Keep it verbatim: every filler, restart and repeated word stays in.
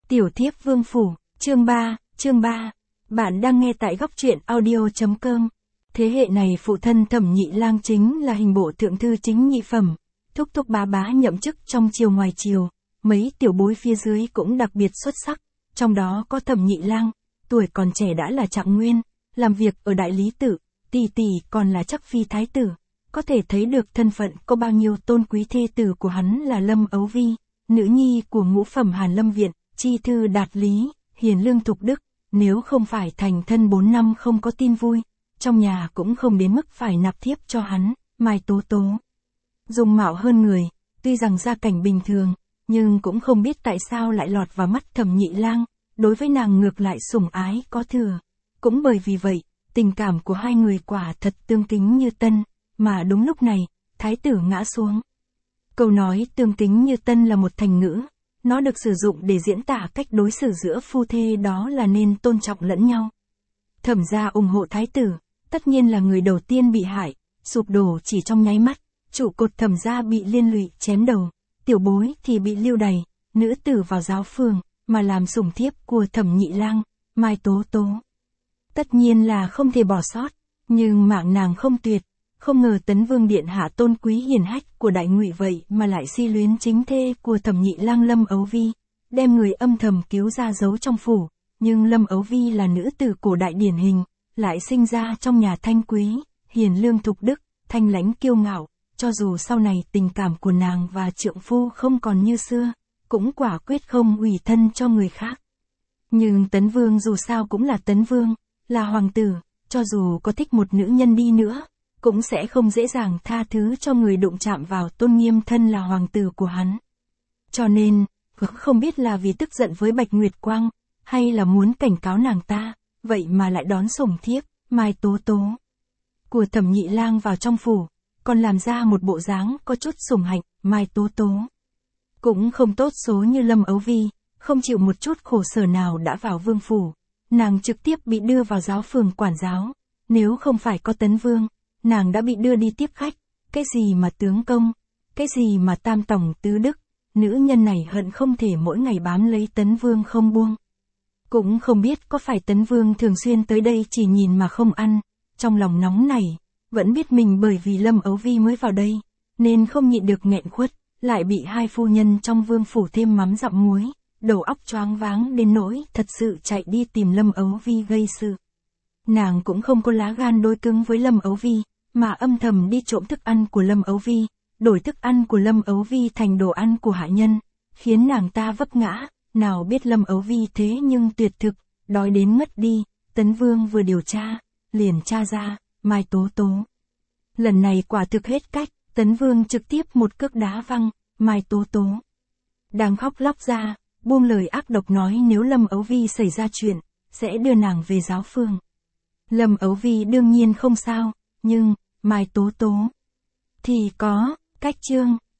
Tiểu thiếp vương phủ, chương ba, chương ba. Bạn đang nghe tại góc truyện audio chấm com. Thế hệ này phụ thân Thẩm Nhị Lang chính là hình bộ thượng thư chính nhị phẩm, thúc thúc bá bá nhậm chức trong triều ngoài triều, mấy tiểu bối phía dưới cũng đặc biệt xuất sắc, trong đó có Thẩm Nhị Lang, tuổi còn trẻ đã là trạng nguyên, làm việc ở đại lý tự, tỷ tỷ còn là chắc phi thái tử, có thể thấy được thân phận có bao nhiêu tôn quý. Thê tử của hắn là Lâm Ấu Vi, nữ nhi của ngũ phẩm Hàn Lâm viện, chi thư đạt lý, hiền lương thục đức, nếu không phải thành thân bốn năm không có tin vui, trong nhà cũng không đến mức phải nạp thiếp cho hắn. Mai Tố Tố dung mạo hơn người, tuy rằng gia cảnh bình thường, nhưng cũng không biết tại sao lại lọt vào mắt Thẩm Nhị Lang, đối với nàng ngược lại sủng ái có thừa. Cũng bởi vì vậy, tình cảm của hai người quả thật tương kính như tân, mà đúng lúc này, thái tử ngã xuống. Câu nói tương kính như tân là một thành ngữ, nó được sử dụng để diễn tả cách đối xử giữa phu thê, đó là nên tôn trọng lẫn nhau. Thẩm gia ủng hộ thái tử, tất nhiên là người đầu tiên bị hại, sụp đổ chỉ trong nháy mắt, trụ cột Thẩm gia bị liên lụy chém đầu, tiểu bối thì bị lưu đày, nữ tử vào giáo phường, mà làm sủng thiếp của Thẩm Nhị Lang, Mai Tố Tố. Tất nhiên là không thể bỏ sót, nhưng mạng nàng không tuyệt, không ngờ Tấn Vương điện hạ tôn quý hiền hách của Đại Ngụy vậy mà lại si luyến chính thê của Thẩm Nhị Lang Lâm Ấu Vi, đem người âm thầm cứu ra giấu trong phủ, nhưng Lâm Ấu Vi là nữ tử cổ đại điển hình, lại sinh ra trong nhà thanh quý, hiền lương thục đức, thanh lãnh kiêu ngạo, cho dù sau này tình cảm của nàng và trượng phu không còn như xưa, cũng quả quyết không ủy thân cho người khác. Nhưng Tấn Vương dù sao cũng là Tấn Vương, là hoàng tử, cho dù có thích một nữ nhân đi nữa, cũng sẽ không dễ dàng tha thứ cho người đụng chạm vào tôn nghiêm thân là hoàng tử của hắn. Cho nên, không biết là vì tức giận với Bạch Nguyệt Quang, hay là muốn cảnh cáo nàng ta, vậy mà lại đón sủng thiếp, Mai Tố Tố của Thẩm Nhị Lang vào trong phủ, còn làm ra một bộ dáng có chút sủng hạnh. Mai Tố Tố cũng không tốt số như Lâm Ấu Vi, không chịu một chút khổ sở nào đã vào vương phủ, nàng trực tiếp bị đưa vào giáo phường quản giáo, nếu không phải có Tấn Vương, nàng đã bị đưa đi tiếp khách, cái gì mà tướng công, cái gì mà tam tổng tứ đức, nữ nhân này hận không thể mỗi ngày bám lấy Tấn Vương không buông. Cũng không biết có phải Tấn Vương thường xuyên tới đây chỉ nhìn mà không ăn, trong lòng nóng nảy, vẫn biết mình bởi vì Lâm Ấu Vi mới vào đây, nên không nhịn được nghẹn khuất, lại bị hai phu nhân trong vương phủ thêm mắm dặm muối, đầu óc choáng váng đến nỗi thật sự chạy đi tìm Lâm Ấu Vi gây sự. Nàng cũng không có lá gan đối cứng với Lâm Ấu Vi, mà âm thầm đi trộm thức ăn của Lâm Ấu Vi, đổi thức ăn của Lâm Ấu Vi thành đồ ăn của hạ nhân, khiến nàng ta vấp ngã, nào biết Lâm Ấu Vi thế nhưng tuyệt thực, đói đến ngất đi. Tấn Vương vừa điều tra, liền tra ra, Mai Tố Tố. Lần này quả thực hết cách, Tấn Vương trực tiếp một cước đá văng, Mai Tố Tố đang khóc lóc ra, buông lời ác độc nói nếu Lâm Ấu Vi xảy ra chuyện, sẽ đưa nàng về giáo phường. Lâm Ấu Vi đương nhiên không sao, nhưng Mai Tố Tố thì có. Cách chương